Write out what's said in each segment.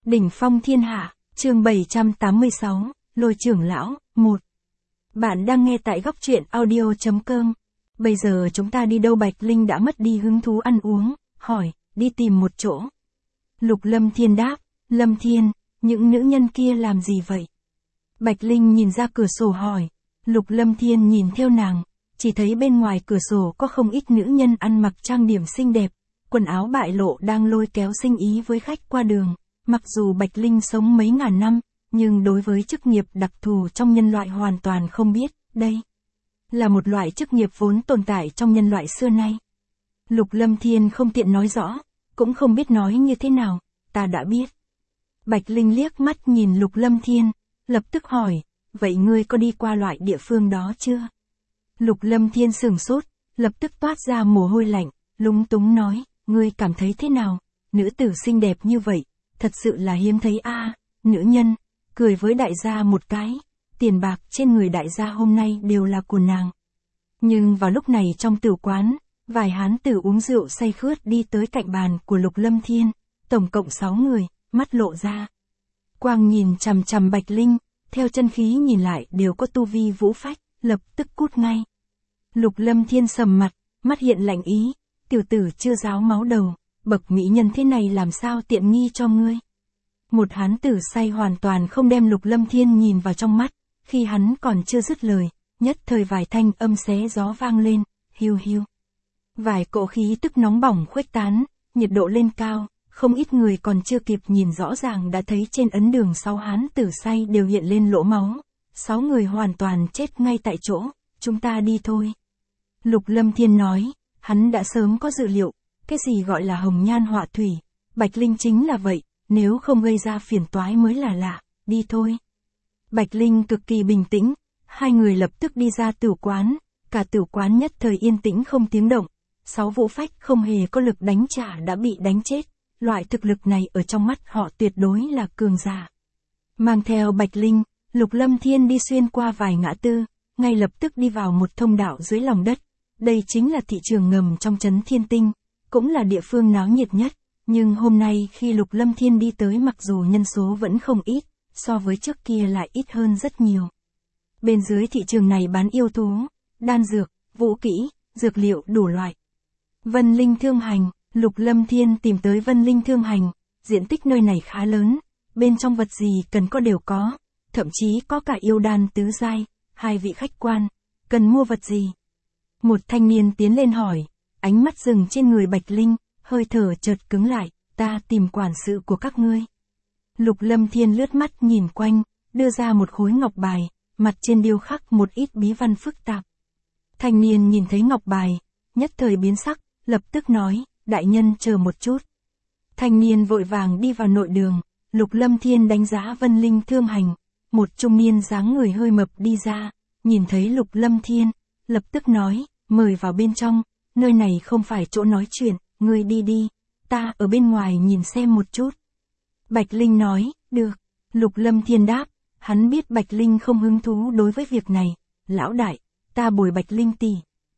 Đỉnh phong thiên hạ, chương 786, Lôi trưởng lão, 1. Bạn đang nghe tại góc truyện audio.com. Bây giờ chúng ta đi đâu? Bạch Linh đã mất đi hứng thú ăn uống, hỏi, đi tìm một chỗ. Lục Lâm Thiên đáp, Lâm Thiên, những nữ nhân kia làm gì vậy? Bạch Linh nhìn ra cửa sổ hỏi, Lục Lâm Thiên nhìn theo nàng, chỉ thấy bên ngoài cửa sổ có không ít nữ nhân ăn mặc trang điểm xinh đẹp, quần áo bại lộ đang lôi kéo sinh ý với khách qua đường. Mặc dù Bạch Linh sống mấy ngàn năm, nhưng đối với chức nghiệp đặc thù trong nhân loại hoàn toàn không biết, đây là một loại chức nghiệp vốn tồn tại trong nhân loại xưa nay. Lục Lâm Thiên không tiện nói rõ, cũng không biết nói như thế nào, ta đã biết. Bạch Linh liếc mắt nhìn Lục Lâm Thiên, lập tức hỏi, vậy ngươi có đi qua loại địa phương đó chưa? Lục Lâm Thiên sửng sốt, lập tức toát ra mồ hôi lạnh, lúng túng nói, ngươi cảm thấy thế nào? Nữ tử xinh đẹp như vậy, thật sự là hiếm thấy a. Nữ nhân, cười với đại gia một cái, tiền bạc trên người đại gia hôm nay đều là của nàng. Nhưng vào lúc này trong tử quán, vài hán tử uống rượu say khướt đi tới cạnh bàn của Lục Lâm Thiên, tổng cộng 6 người, mắt lộ ra. Quang nhìn chằm chằm Bạch Linh, theo chân khí nhìn lại đều có tu vi vũ phách, lập tức cút ngay. Lục Lâm Thiên sầm mặt, mắt hiện lạnh ý, tiểu tử chưa ráo máu đầu, bậc mỹ nhân thế này làm sao tiện nghi cho ngươi. Một hán tử say hoàn toàn không đem Lục Lâm Thiên nhìn vào trong mắt, khi hắn còn chưa dứt lời, nhất thời vài thanh âm xé gió vang lên, hiu hiu. Vài cỗ khí tức nóng bỏng khuếch tán, nhiệt độ lên cao, không ít người còn chưa kịp nhìn rõ ràng đã thấy trên ấn đường 6 hán tử say đều hiện lên lỗ máu, 6 người hoàn toàn chết ngay tại chỗ, chúng ta đi thôi. Lục Lâm Thiên nói, hắn đã sớm có dự liệu, cái gì gọi là hồng nhan họa thủy, Bạch Linh chính là vậy, nếu không gây ra phiền toái mới là lạ, đi thôi. Bạch Linh cực kỳ bình tĩnh, hai người lập tức đi ra tửu quán, cả tửu quán nhất thời yên tĩnh không tiếng động, 6 vũ phách không hề có lực đánh trả đã bị đánh chết, loại thực lực này ở trong mắt họ tuyệt đối là cường giả. Mang theo Bạch Linh, Lục Lâm Thiên đi xuyên qua vài ngã tư, ngay lập tức đi vào một thông đạo dưới lòng đất, đây chính là thị trường ngầm trong trấn Thiên Tinh, cũng là địa phương náo nhiệt nhất. Nhưng hôm nay khi Lục Lâm Thiên đi tới mặc dù nhân số vẫn không ít, so với trước kia lại ít hơn rất nhiều. Bên dưới thị trường này bán yêu thú, đan dược, vũ kỹ, dược liệu đủ loại. Vân Linh Thương Hành, Lục Lâm Thiên tìm tới Vân Linh Thương Hành, diện tích nơi này khá lớn, bên trong vật gì cần có đều có, thậm chí có cả yêu đan tứ giai, hai vị khách quan, cần mua vật gì? Một thanh niên tiến lên hỏi, ánh mắt dừng trên người Bạch Linh. Hơi thở chợt cứng lại, ta tìm quản sự của các ngươi. Lục Lâm Thiên lướt mắt nhìn quanh, đưa ra một khối ngọc bài, mặt trên điêu khắc một ít bí văn phức tạp. Thanh niên nhìn thấy ngọc bài, nhất thời biến sắc, lập tức nói, đại nhân chờ một chút. Thanh niên vội vàng đi vào nội đường, Lục Lâm Thiên đánh giá Vân Linh Thương Hành, một trung niên dáng người hơi mập đi ra, nhìn thấy Lục Lâm Thiên, lập tức nói, mời vào bên trong, nơi này không phải chỗ nói chuyện. Ngươi đi đi, ta ở bên ngoài nhìn xem một chút. Bạch Linh nói, được. Lục Lâm Thiên đáp, hắn biết Bạch Linh không hứng thú đối với việc này. Lão đại, ta bồi Bạch Linh tỷ.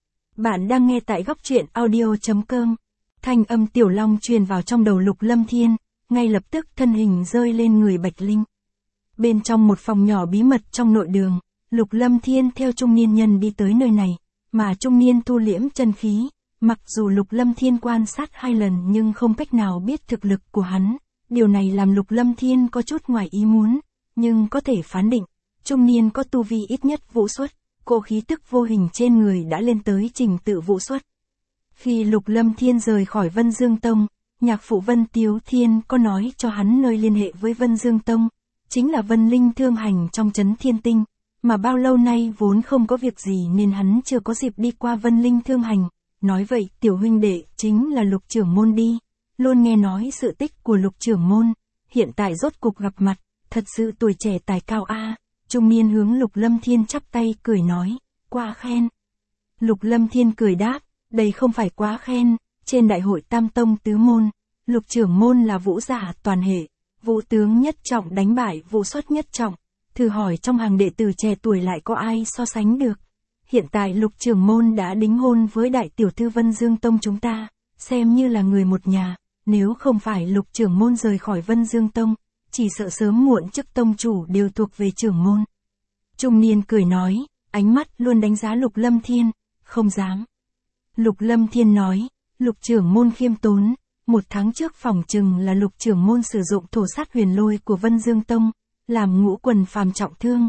Bạn đang nghe tại góc truyện audio.com. Thanh âm Tiểu Long truyền vào trong đầu Lục Lâm Thiên, ngay lập tức thân hình rơi lên người Bạch Linh. Bên trong một phòng nhỏ bí mật trong nội đường, Lục Lâm Thiên theo trung niên nhân đi tới nơi này, mà trung niên thu liễm chân khí. Mặc dù Lục Lâm Thiên quan sát 2 lần nhưng không cách nào biết thực lực của hắn, điều này làm Lục Lâm Thiên có chút ngoài ý muốn, nhưng có thể phán định, trung niên có tu vi ít nhất vũ xuất, cỗ khí tức vô hình trên người đã lên tới trình tự vũ xuất. Khi Lục Lâm Thiên rời khỏi Vân Dương Tông, nhạc phụ Vân Tiếu Thiên có nói cho hắn nơi liên hệ với Vân Dương Tông, chính là Vân Linh Thương Hành trong trấn Thiên Tinh, mà bao lâu nay vốn không có việc gì nên hắn chưa có dịp đi qua Vân Linh Thương Hành. Nói vậy tiểu huynh đệ chính là Lục trưởng môn đi, luôn nghe nói sự tích của Lục trưởng môn, hiện tại rốt cục gặp mặt, thật sự tuổi trẻ tài cao a. Trung niên hướng Lục Lâm Thiên chắp tay cười nói, quá khen. Lục Lâm Thiên cười đáp, đây không phải quá khen, trên đại hội Tam Tông Tứ Môn, Lục trưởng môn là vũ giả toàn hệ, vũ tướng nhất trọng đánh bại vũ xuất nhất trọng, thử hỏi trong hàng đệ tử trẻ tuổi lại có ai so sánh được. Hiện tại Lục trưởng môn đã đính hôn với đại tiểu thư Vân Dương Tông chúng ta, xem như là người một nhà, nếu không phải Lục trưởng môn rời khỏi Vân Dương Tông, chỉ sợ sớm muộn chức tông chủ đều thuộc về trưởng môn. Trung niên cười nói, ánh mắt luôn đánh giá Lục Lâm Thiên, không dám. Lục Lâm Thiên nói, Lục trưởng môn khiêm tốn, 1 tháng trước phỏng chừng là Lục trưởng môn sử dụng thổ sát huyền lôi của Vân Dương Tông, làm Ngũ Quần phàm trọng thương,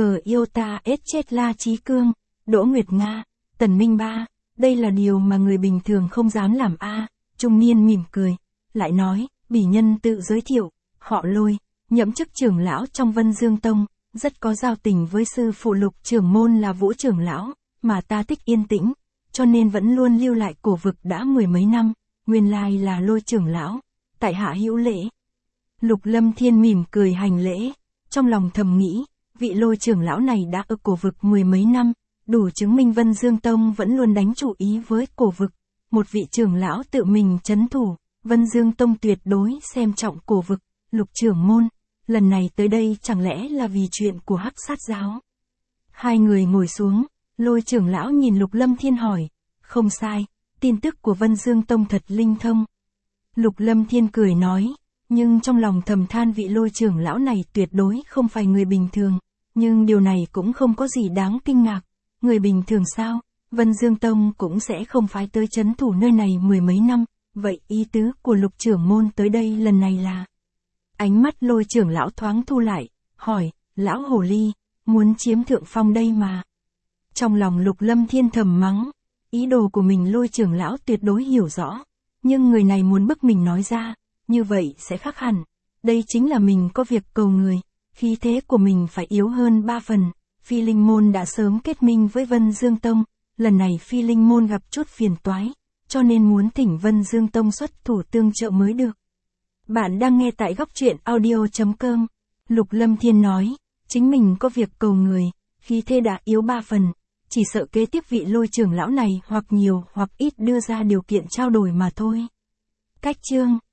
Iota S chết La Chí Cương, Đỗ Nguyệt Nga, Tần Minh Ba, đây là điều mà người bình thường không dám làm a. Trung niên mỉm cười, lại nói, bỉ nhân tự giới thiệu, họ Lôi, nhậm chức trưởng lão trong Vân Dương Tông, rất có giao tình với sư phụ Lục trưởng môn là Vũ trưởng lão, mà ta thích yên tĩnh, cho nên vẫn luôn lưu lại cổ vực đã 10 mấy năm, nguyên lai là Lôi trưởng lão, tại hạ hữu lễ. Lục Lâm Thiên mỉm cười hành lễ, trong lòng thầm nghĩ, vị Lôi trưởng lão này đã ở cổ vực 10 mấy năm, đủ chứng minh Vân Dương Tông vẫn luôn đánh chủ ý với cổ vực. Một vị trưởng lão tự mình trấn thủ, Vân Dương Tông tuyệt đối xem trọng cổ vực. Lục trưởng môn, lần này tới đây chẳng lẽ là vì chuyện của Hắc Sát giáo? Hai người ngồi xuống, Lôi trưởng lão nhìn Lục Lâm Thiên hỏi, không sai, tin tức của Vân Dương Tông thật linh thông. Lục Lâm Thiên cười nói, nhưng trong lòng thầm than vị Lôi trưởng lão này tuyệt đối không phải người bình thường, nhưng điều này cũng không có gì đáng kinh ngạc. Người bình thường sao? Vân Dương Tông cũng sẽ không phái tới trấn thủ nơi này 10 mấy năm, vậy ý tứ của Lục trưởng môn tới đây lần này là? Ánh mắt Lôi trưởng lão thoáng thu lại, hỏi, lão hồ ly, muốn chiếm thượng phong đây mà. Trong lòng Lục Lâm Thiên thầm mắng, ý đồ của mình Lôi trưởng lão tuyệt đối hiểu rõ, nhưng người này muốn bức mình nói ra, như vậy sẽ khác hẳn. Đây chính là mình có việc cầu người, khí thế của mình phải yếu hơn 3 phần. Phi Linh Môn đã sớm kết minh với Vân Dương Tông, lần này Phi Linh Môn gặp chút phiền toái, cho nên muốn thỉnh Vân Dương Tông xuất thủ tương trợ mới được. Bạn đang nghe tại góc truyện audio.com. Lục Lâm Thiên nói, chính mình có việc cầu người, khí thế đã yếu 3 phần, chỉ sợ kế tiếp vị Lôi trưởng lão này hoặc nhiều hoặc ít đưa ra điều kiện trao đổi mà thôi. Cách chương